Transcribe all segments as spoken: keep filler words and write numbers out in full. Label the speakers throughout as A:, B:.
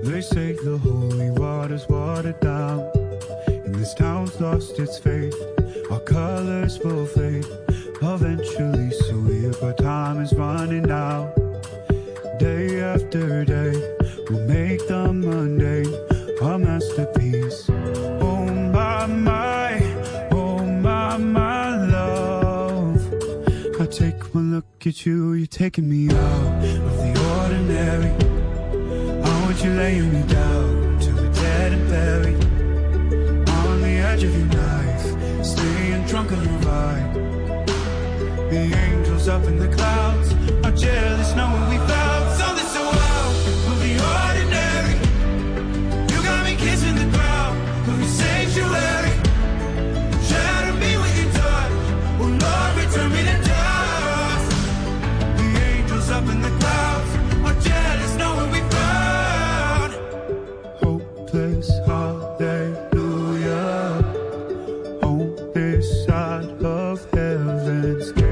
A: They say the holy water's watered down, and this town's lost its faith. Our colors will fade eventually, so weird, but time is running out. Day after day, we'll make the mundane a masterpiece. Oh my, my, oh my, my love. I take one look at you, you're taking me out of the ordinary. I want you laying me down till we're dead and buried, on the edge of your knife, staying drunk on your ride. The angels up in the clouds are jealous knowing we found something so out of the ordinary. You got me kissing the ground of your sanctuary. Shatter me with your touch, oh Lord, return me to dust. The angels up in the clouds are jealous knowing we found hopeless hallelujah on this side of heaven's gate.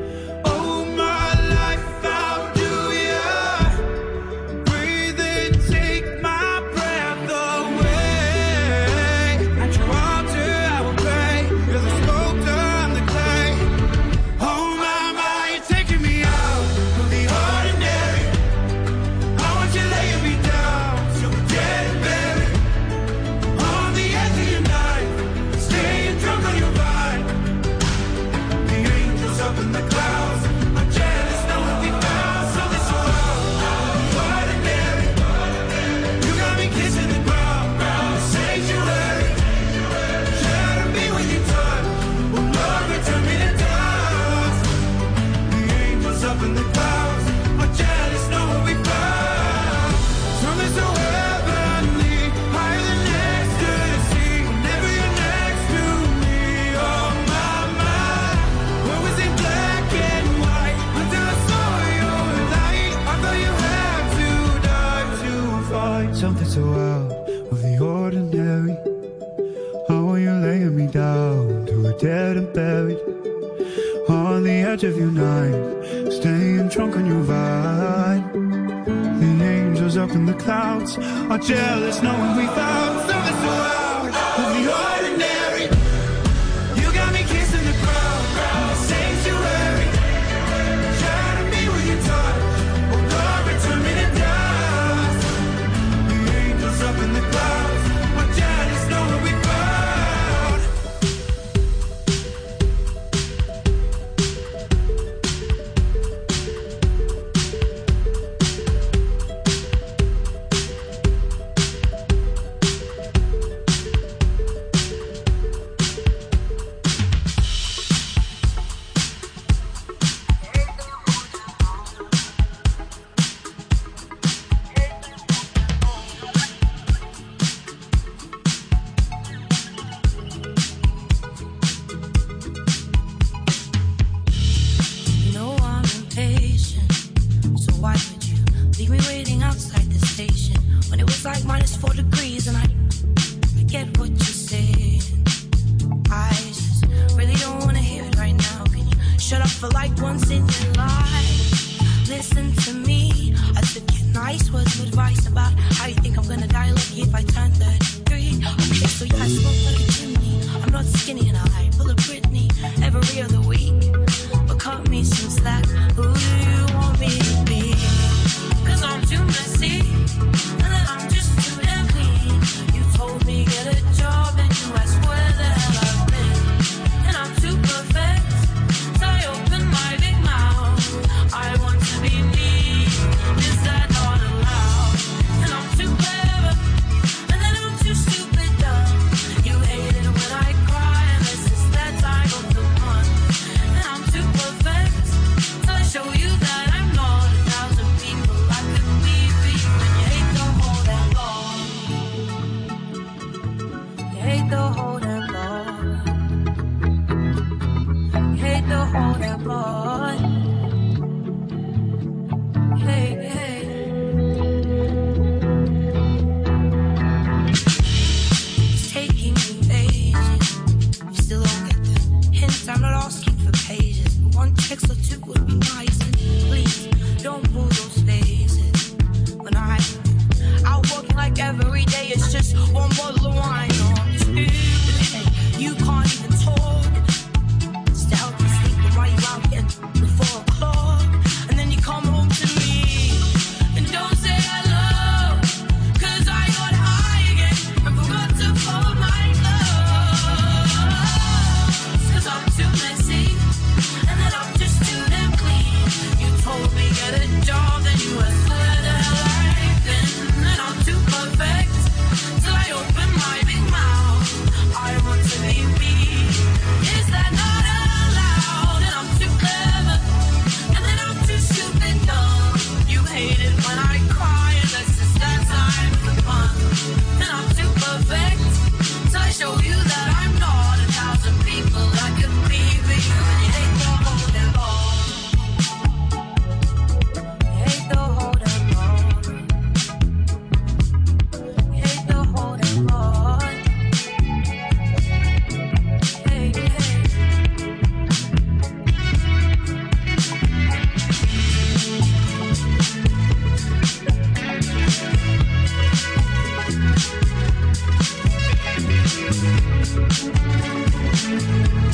A: Something so out of the ordinary. How are you laying me down till we're dead and buried, on the edge of your knife, staying drunk on your vine. The angels up in the clouds are jealous knowing we found something so out of the ordinary. You got me kissing the ground in the sanctuary. Shatter me with your touch, oh Lord, return me to dust. The angels up in the clouds are jealous knowing we found.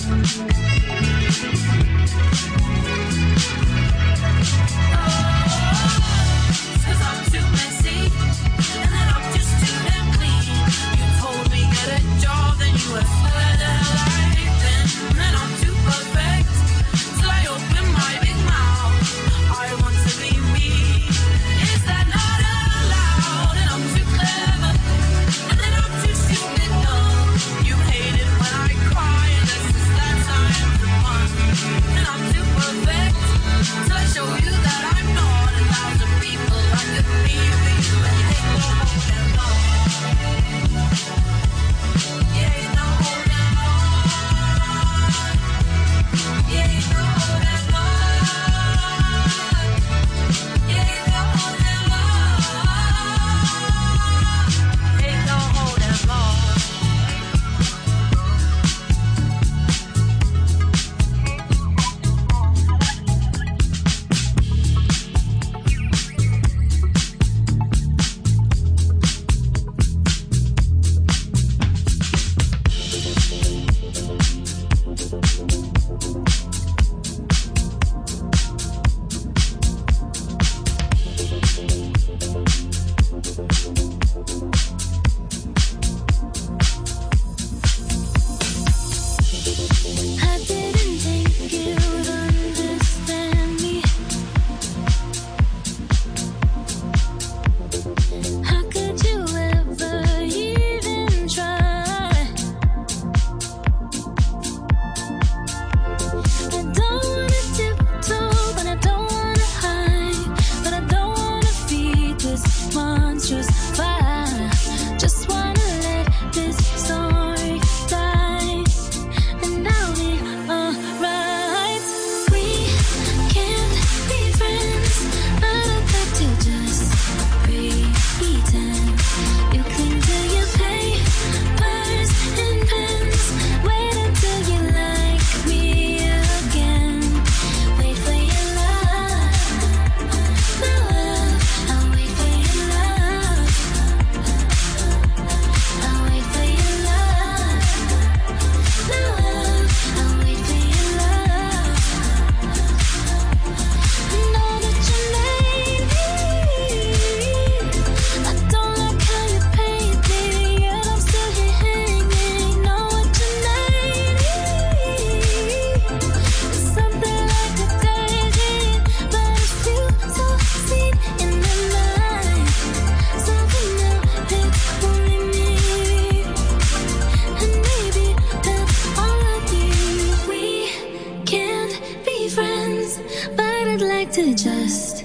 B: to just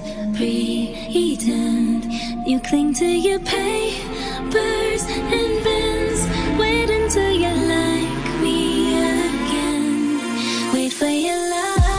B: pretend. You cling to your papers and pens. Wait until you like me again. Wait for your love.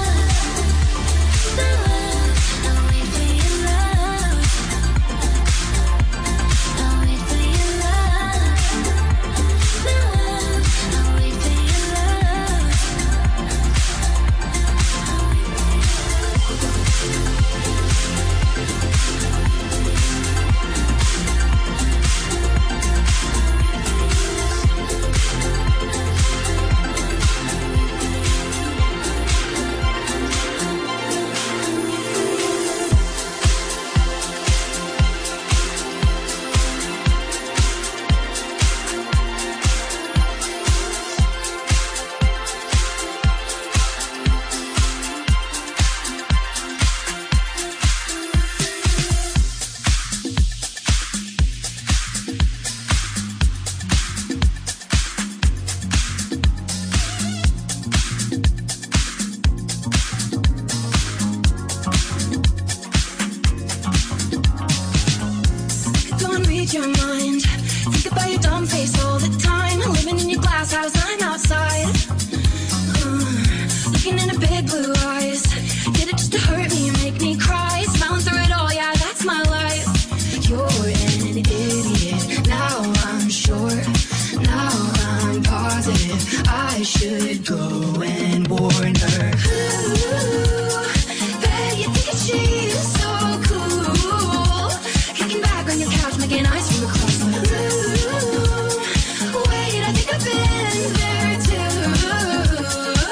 B: Your mind. Think about your dumb face all the time. Living in your glass house, I'm outside. Uh, looking into big blue eyes. Did it just to hurt me and make me cry. Smiling through it all, yeah, that's my life. You're an idiot. Now I'm sure. Now I'm positive. I should go and warn her. Ooh, bet you think she's so cool. Kicking back on your couch, making eyes from across the room. Wait, I think I've been there too.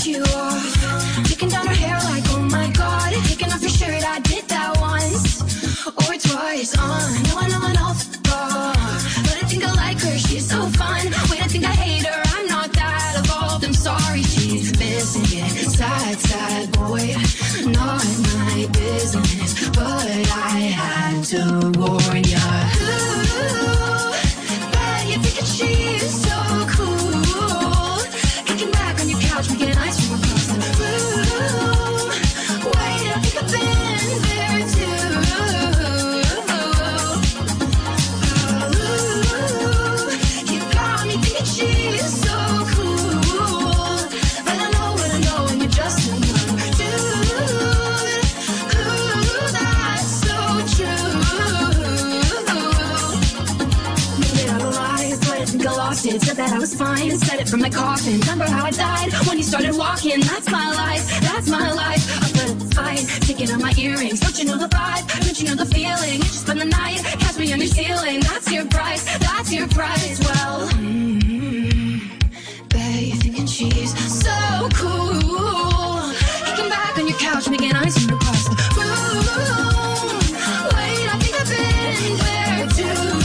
B: cut you off. Taking down her hair like, oh my god. Taking off your shirt, I did that once or twice. Uh, no one, no one else. Uh, but I think I like her, she's so fun. Wait, I think I hate her, I'm not that evolved. I'm sorry, she's missing it. Sad, sad boy, not my business, but I had to warn ya. Ooh, bet you're thinking she's so cool. Kicking back on your couch, making ice from across the room. Wait, I think I've been there too. Ooh, you got me thinking she's so cool. But I know what I know, and you're just another dude. Ooh, that's so true. Maybe I lied, but I think I lost it. Said that I was fine and said it from my coffin. Remember how I died when you started walking? That's my life, that's my life. I let it fight, taking out my earrings. Don't you know the vibe? Don't you know the feeling? You just spend the night, catch me on your ceiling. That's your price, that's your price. Well, mm-hmm. Bet you're thinking she's so cool. Kicking back on your couch, making ice from across the room. Wait, I think I've been there too.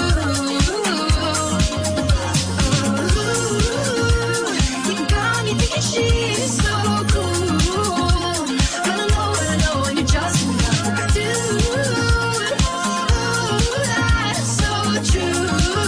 B: Ooh, you got me thinking she's so cool. But I know what I know, and you're just another dude. Ooh, that's so true.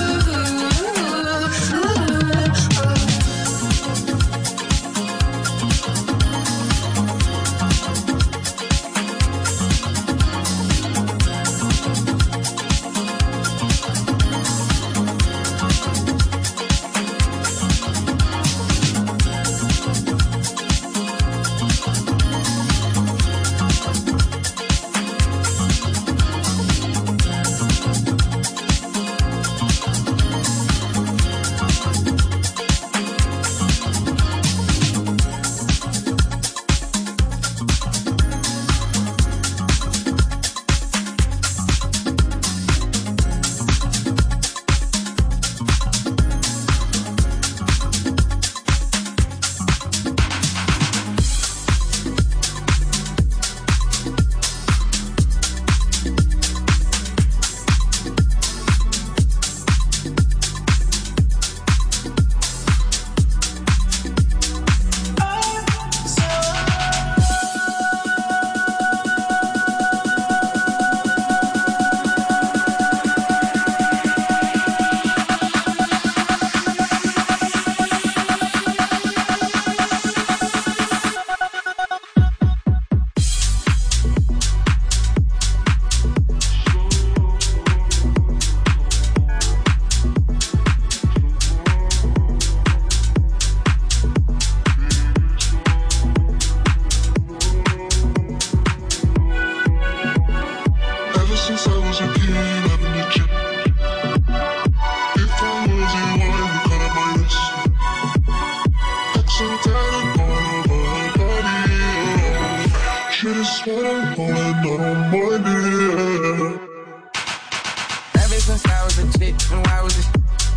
C: Ever since I was a chick, and why was it?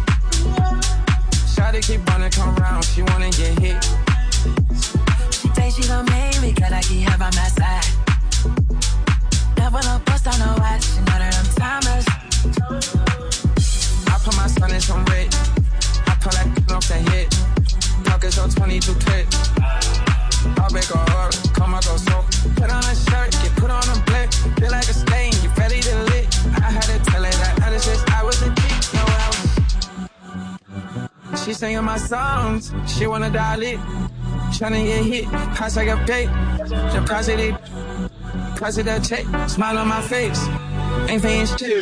C: Shawty keep wanna come round, she wanna get hit.
D: She say she gon' make me, cause I keep her by my side. Never no post on no watch, she know that I'm timeless.
C: I put my son in some red, I pull that off the hit. Pockets on twenty-two clip. I'll make a heart, come I go so. Put on a shirt, get put on a black. Feel like a stain, you ready to lit. I had to tell her that other since I was a kid, no else. She singing my songs, she wanna dial it. Tryna get hit, pass like a pay. The price of it, price of that check. Smile on my face, ain't paying shit.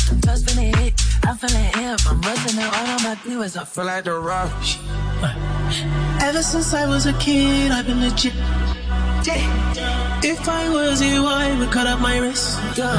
C: I feel like the rock.
E: Ever since I was a kid, I've been legit. If I was you, I would cut up my wrist.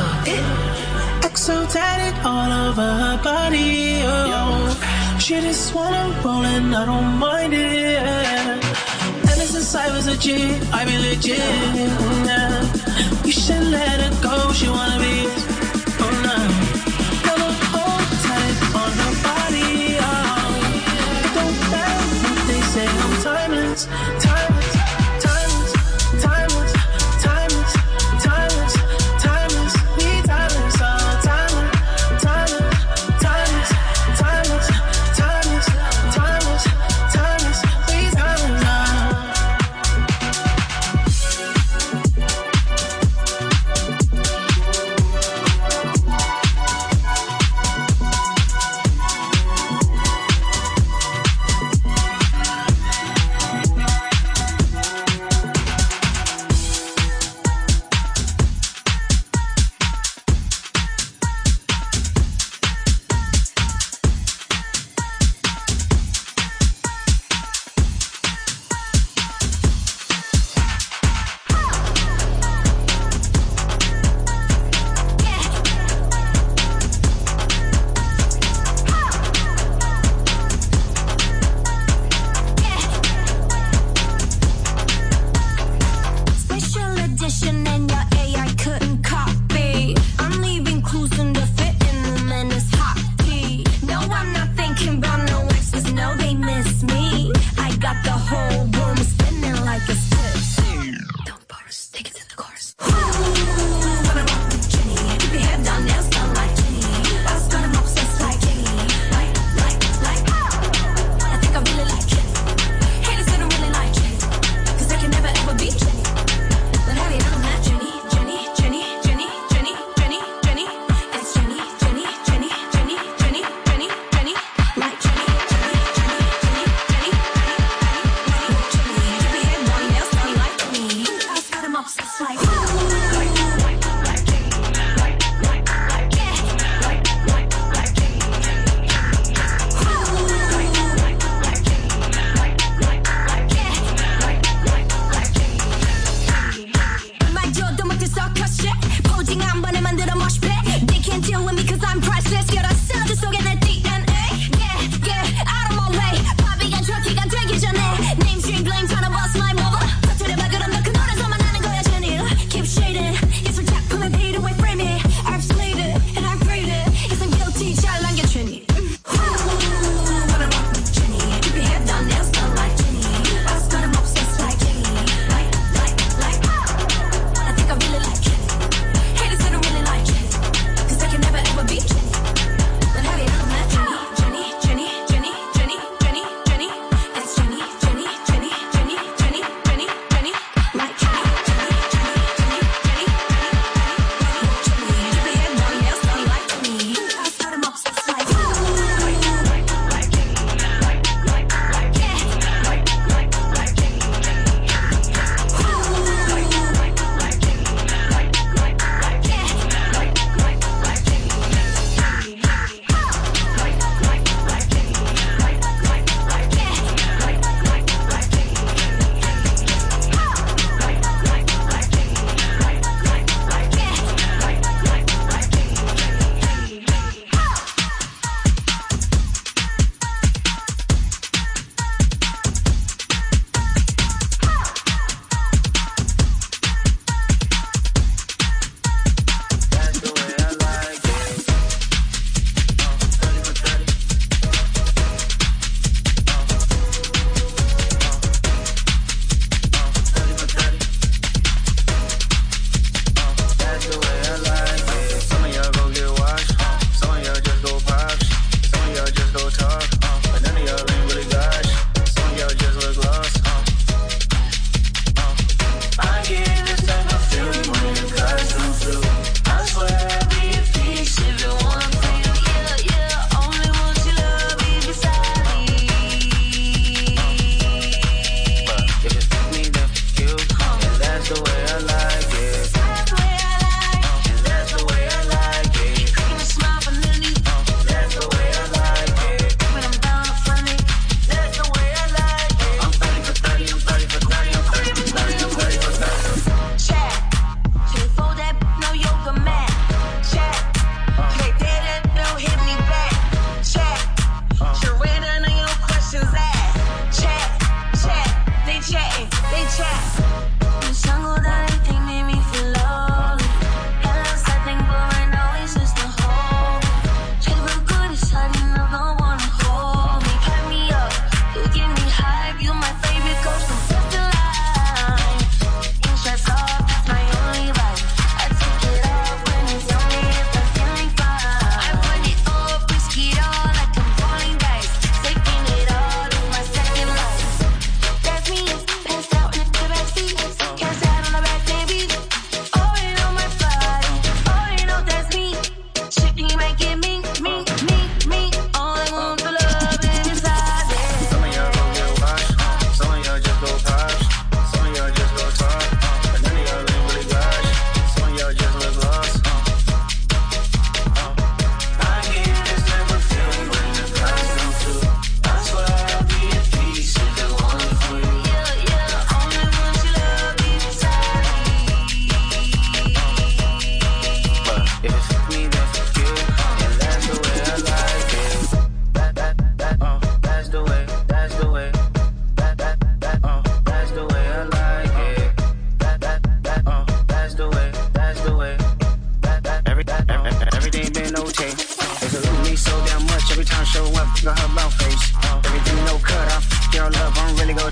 E: Exo tatted all over her body. Oh. She just wanna roll and I don't mind it. Ever since I was a G, I've been legit. Yeah. You should let her go, she wanna be. Oh no. Never hold tight on her body. Oh. Don't care what they say, I'm timeless. Timeless.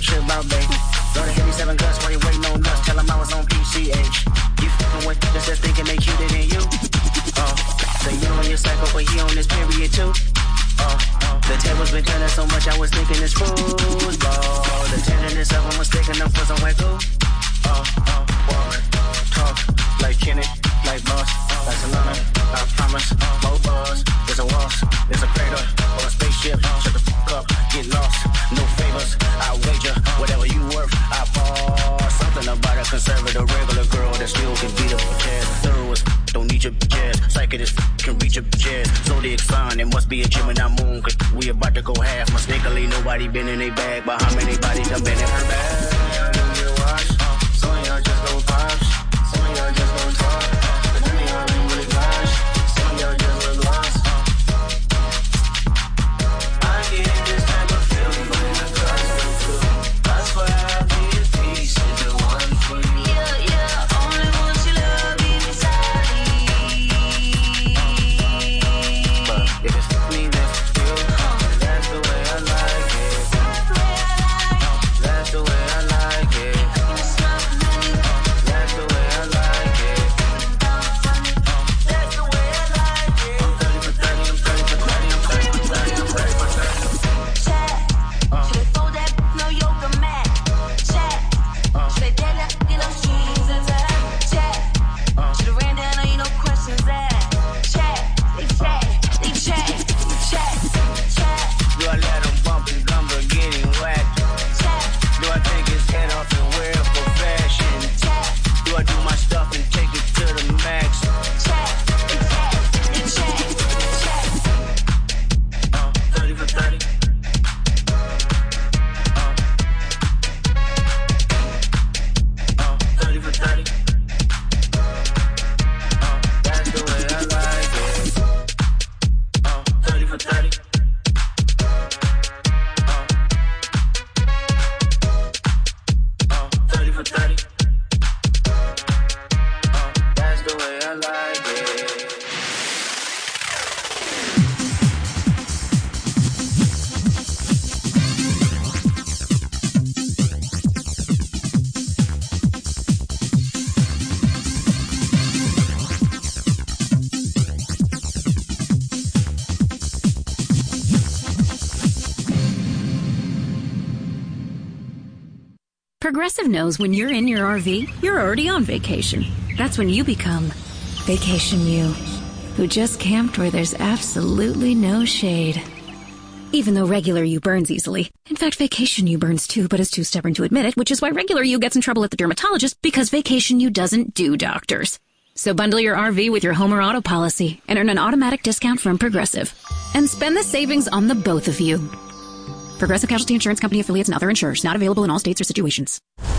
F: trip about baby. Go to hit me seven guts while you waiting on nuts. Tell them I was on P C H. You f***ing with just just thinking they cuter than you. Oh, so you on your cycle, but he on this period too. Oh, oh, the tables been turning so much I was thinking it's foosball. The tenderness of them was thick enough for some wet goo. Oh, oh, walk, talk, like Kenny, like boss, like Solana, I promise, more bars, there's a waltz, there's a crater, or a spaceship, shut the fuck up, get lost, no favors, I wager, whatever you worth, I fall, something about a conservative regular girl that still can beat up a jazz, thorough as don't need your jazz, psychic as can reach your jazz, zodiac sign, it must be a Gemini moon, cause we about to go half, mistakenly nobody been in a bag, but how many bodies done been in her bag? Some of y'all just gon' pops, some of y'all just gon' talk, but none of y'all ain't really gosh, some of y'all just look lost. I get this type of feeling when the cards feel good. I swear I'll be a piece of the one for you. Yeah, yeah, only want your love inside me. But if it's me, that's you. That's the way I like it. That's the way I like it.
G: Progressive knows when you're in your R V, you're already on vacation. That's when you become Vacation You, who just camped where there's absolutely no shade. Even though regular you burns easily. In fact, Vacation You burns too, but is too stubborn to admit it, which is why regular you gets in trouble at the dermatologist, because Vacation You doesn't do doctors. So bundle your R V with your home or auto policy and earn an automatic discount from Progressive. And spend the savings on the both of you. Progressive Casualty Insurance Company affiliates and other insurers. Not available in all states or situations.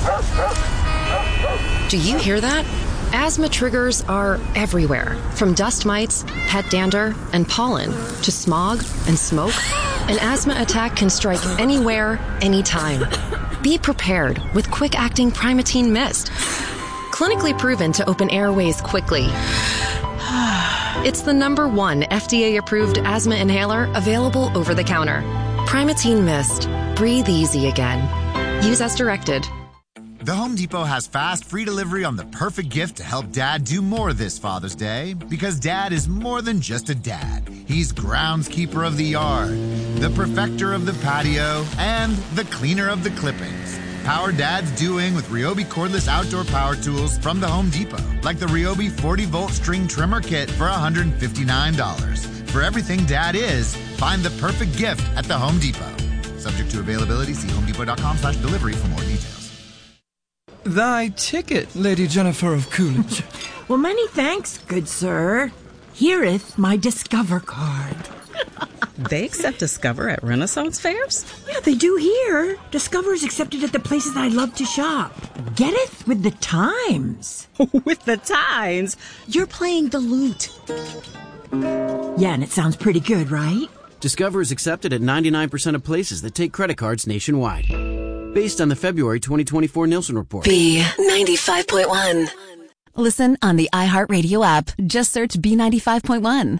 H: Do you hear that? Asthma triggers are everywhere. From dust mites, pet dander, and pollen, to smog and smoke. An asthma attack can strike anywhere, anytime. Be prepared with quick-acting Primatene Mist. Clinically proven to open airways quickly. It's the number one F D A-approved asthma inhaler available over the counter. Primatene Mist. Breathe easy again. Use as directed.
I: The Home Depot has fast, free delivery on the perfect gift to help Dad do more this Father's Day. Because Dad is more than just a dad. He's groundskeeper of the yard, the perfecter of the patio, and the cleaner of the clippings. Power Dad's doing with Ryobi cordless outdoor power tools from the Home Depot. Like the Ryobi forty volt string trimmer kit for one hundred fifty-nine dollars. For everything Dad is, find the perfect gift at the Home Depot. Subject to availability, see homedepot.com slash delivery for more details.
J: Thy ticket, Lady Jennifer of Coolidge.
K: Well, many thanks, good sir. Hereeth my Discover card.
L: They accept Discover at Renaissance fairs?
K: Yeah, they do here. Discover is accepted at the places I love to shop. Getteth with the times.
L: With the times? You're playing the lute.
K: Yeah, and it sounds pretty good, right?
M: Discover is accepted at ninety-nine percent of places that take credit cards nationwide. Based on the February twenty twenty-four Nielsen report.
N: B ninety-five point one. Listen on the iHeartRadio app. Just search B ninety-five point one.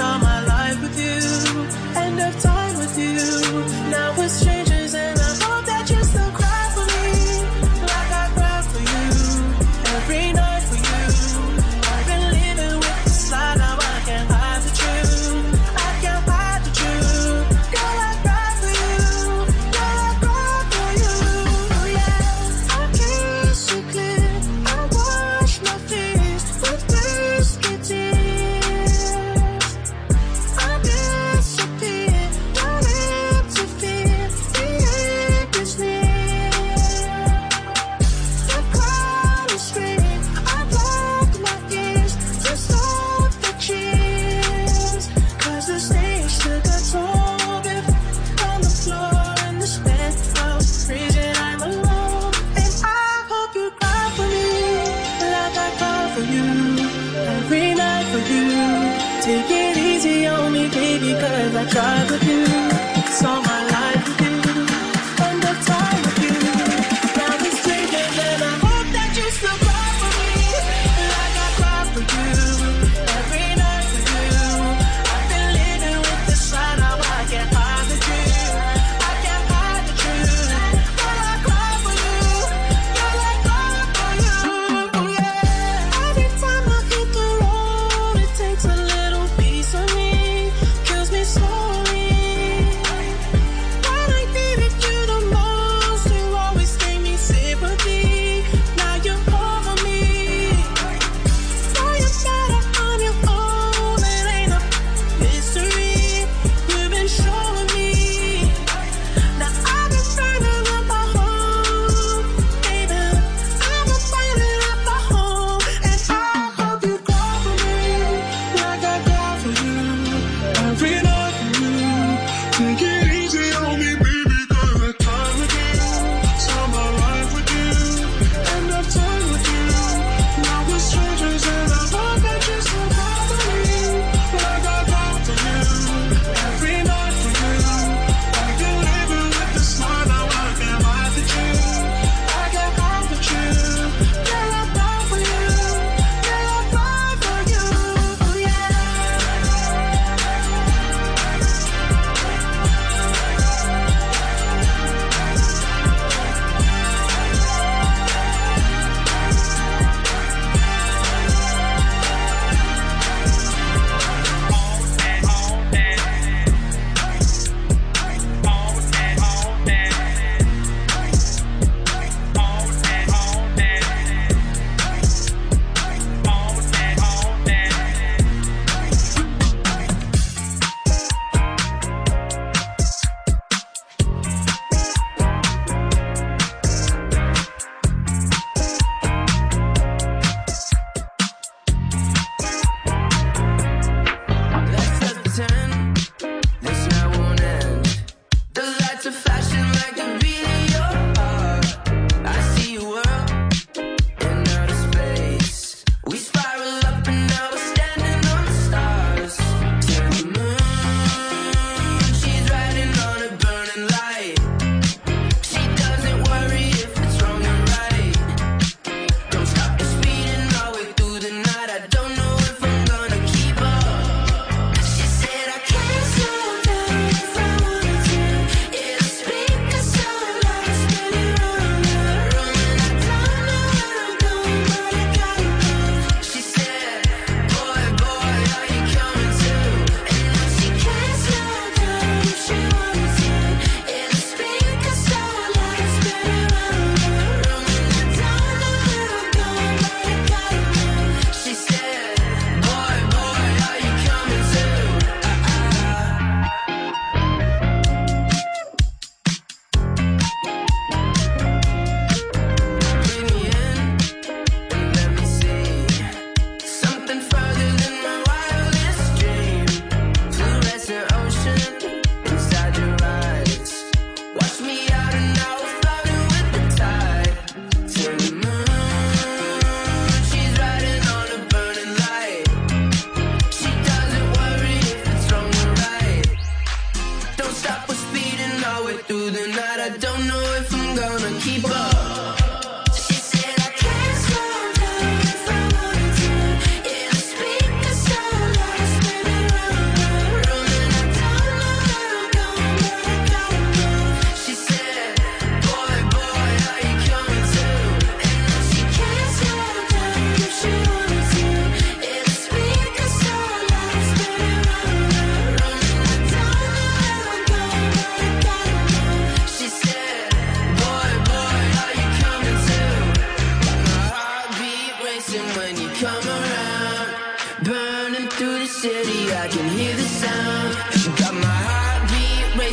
E: Saw my life with you, end of time with you. Now we're strangers and I hope that you still cry for me, like I cry for you, every night for you. I've been living with this lie, now I can't hide the truth. I can't hide the truth. Girl, I cry for you, girl, I cry for you. Oh yeah, I kiss you clear, I wash my face with whiskey tears. I disappear, don't interfere, the end is near. The crowd is screaming, I block my ears to stop the cheers. Cause the stage took a toll with on the floor in this penthouse, freezing, I'm alone. And I hope you cry for me, like I cry for you, every night for you. Take it easy on me, baby, cause I tried with you. Saw my life with you, end of time with you. Now we're strangers and I hope that you still cry for me, like I cry for you, every night for you. I've been living with this lie, now I can't hide the truth. I can't hide the truth. Girl, I cry for you, girl, I cry for you. Oh yeah. Every time I hit the road, it takes a little piece of me, kills me slowly. Why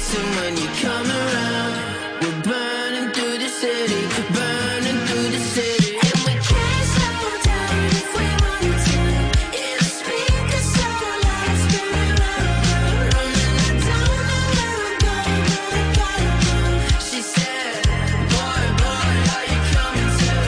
E: missing when you come around. We're burning through the city, burning through the city. And we can't slow down if we want to. Yeah, the speakers so loud, screaming round, running. I don't know where I'm going, but I gotta move. She said, boy, boy, are you coming too?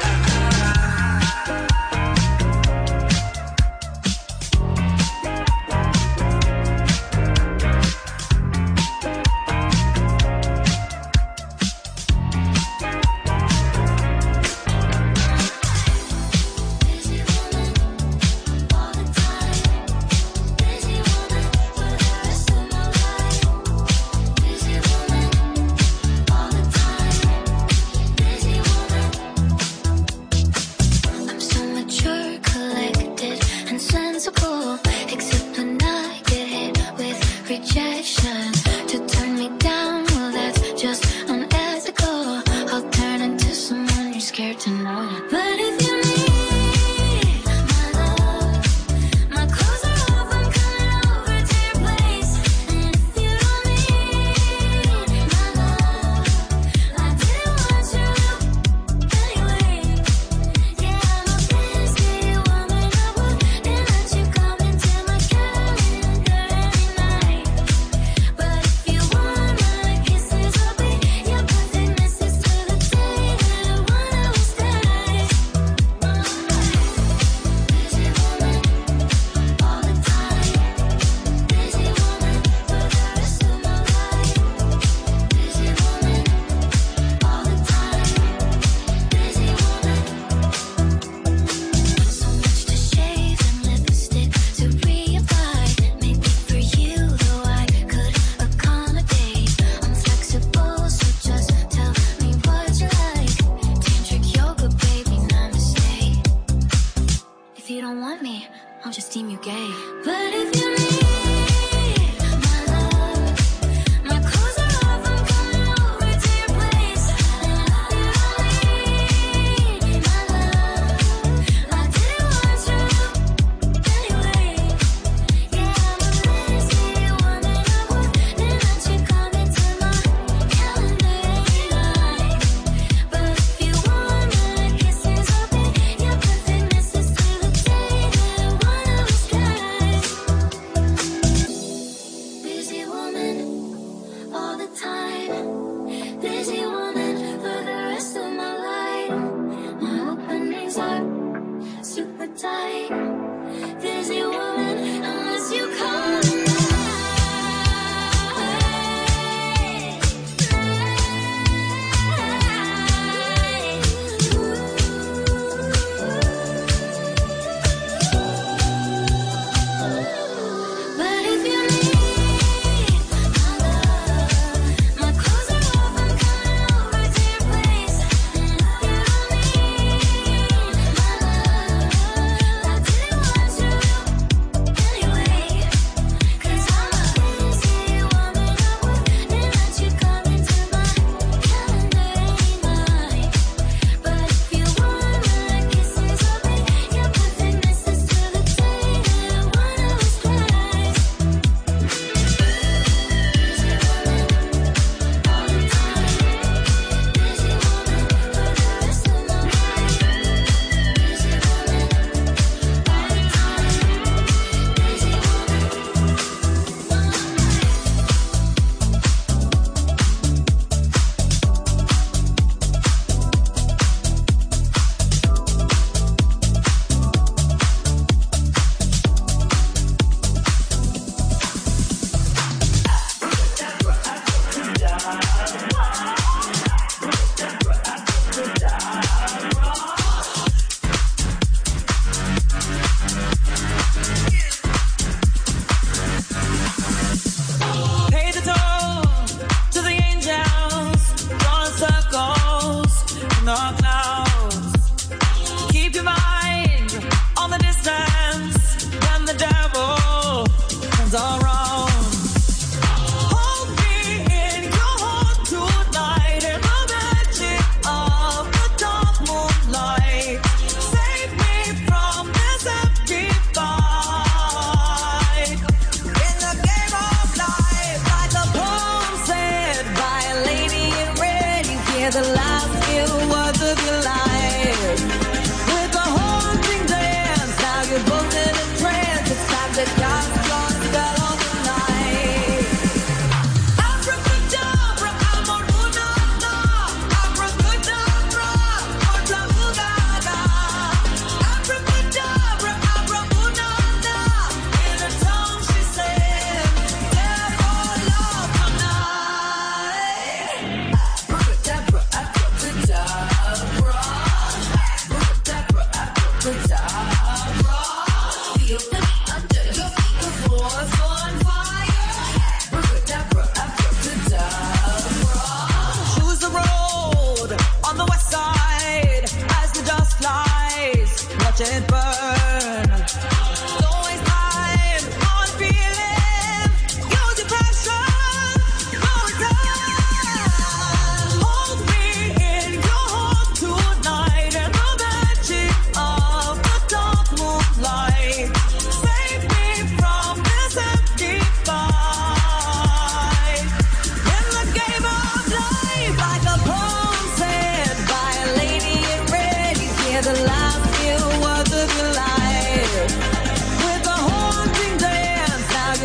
E: I'm so mature, collected, and sensible. Except when I get hit with rejection. To turn me down, well, that's just unethical. I'll turn into someone you're scared to know. But if you need my love, my clothes are off, I'm coming over to your place. And if you don't need my love, I didn't want you anyway. Yeah, I'm a fancy woman. I wouldn't let you come into my calendar every night.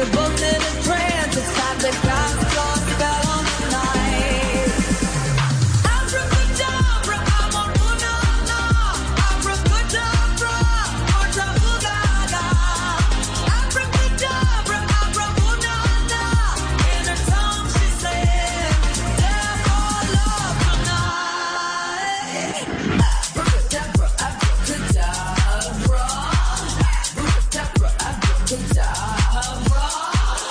O: We're both in a trance. It's time to cast your spell on the night. Abracadabra, I'm on Munana. Abracadabra, or Tabugaga. Abracadabra, Abramunana. In her tongue she said, therefore love tonight. Abracadabra, Abracadabra. Abracadabra, Abracadabra.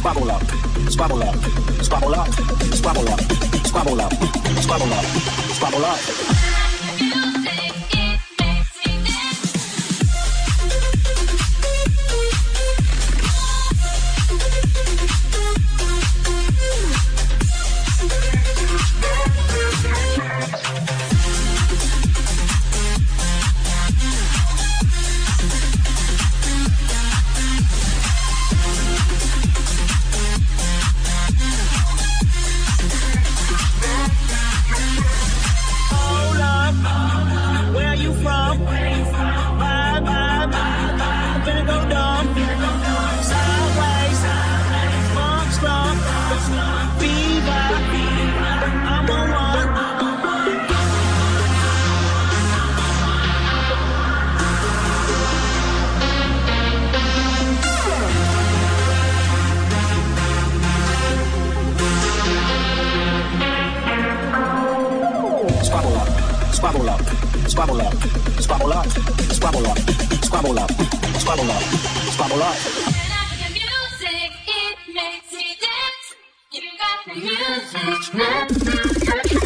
F: Squabble up, squabble up, squabble up, squabble up, squabble up, squabble up, squabble up. Squabble up, squabble up, squabble up, squabble up, squabble up, squabble up, squabble up.
B: Music, it makes me dance. You got the music.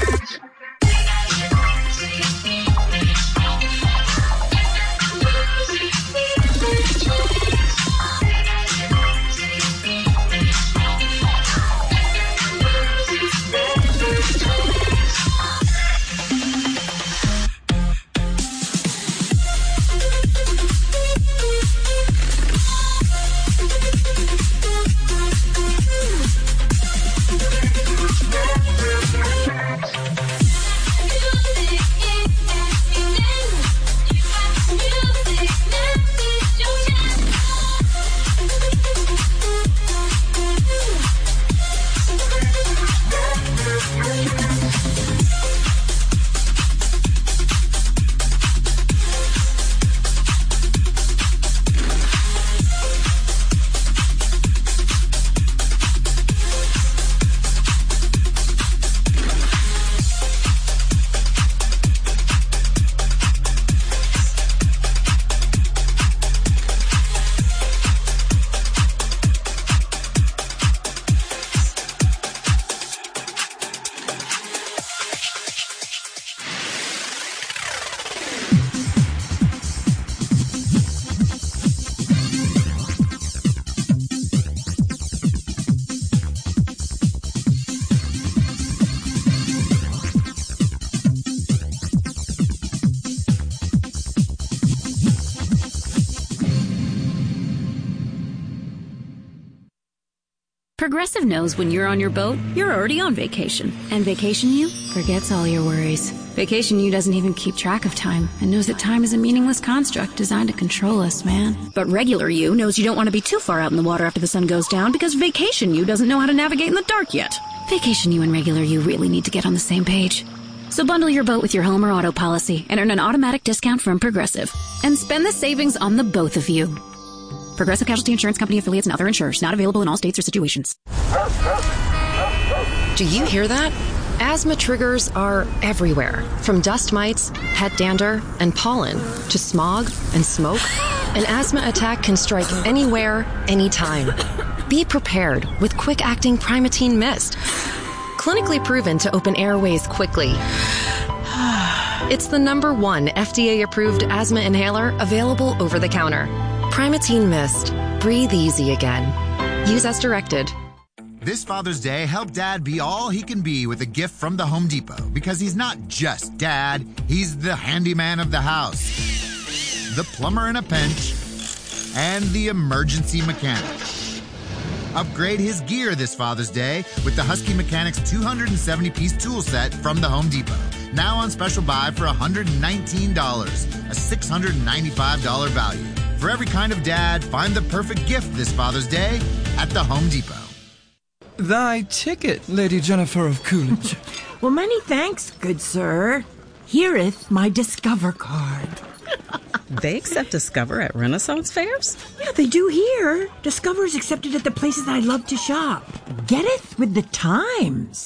G: Progressive knows when you're on your boat, you're already on vacation. And Vacation You forgets all your worries. Vacation You doesn't even keep track of time and knows that time is a meaningless construct designed to control us, man. But Regular You knows you don't want to be too far out in the water after the sun goes down because Vacation You doesn't know how to navigate in the dark yet. Vacation You and Regular You really need to get on the same page. So bundle your boat with your home or auto policy and earn an automatic discount from Progressive. And spend the savings on the both of you. Progressive Casualty Insurance Company affiliates and other insurers. Not available in all states or situations.
H: Do you hear that? Asthma triggers are everywhere, from dust mites, pet dander, and pollen to smog and smoke. An asthma attack can strike anywhere, anytime. Be prepared with quick-acting Primatene Mist. Clinically proven to open airways quickly. It's the number one F D A-approved asthma inhaler available over the counter. Primatene Mist. Breathe easy again. Use as directed.
I: This Father's Day, help Dad be all he can be with a gift from the Home Depot, because he's not just Dad, he's the handyman of the house, the plumber in a pinch, and the emergency mechanic. Upgrade his gear this Father's Day with the Husky Mechanics two hundred seventy piece tool set from the Home Depot. Now on special buy for one hundred nineteen dollars, a six hundred ninety-five dollars value. For every kind of dad, find the perfect gift this Father's Day at the Home Depot.
J: Thy ticket, Lady Jennifer of Coolidge.
K: Well, many thanks, good sir. Hereeth my Discover card.
L: They accept Discover at Renaissance fairs?
K: Yeah, they do here. Discover is accepted at the places I love to shop. Getteth with the times.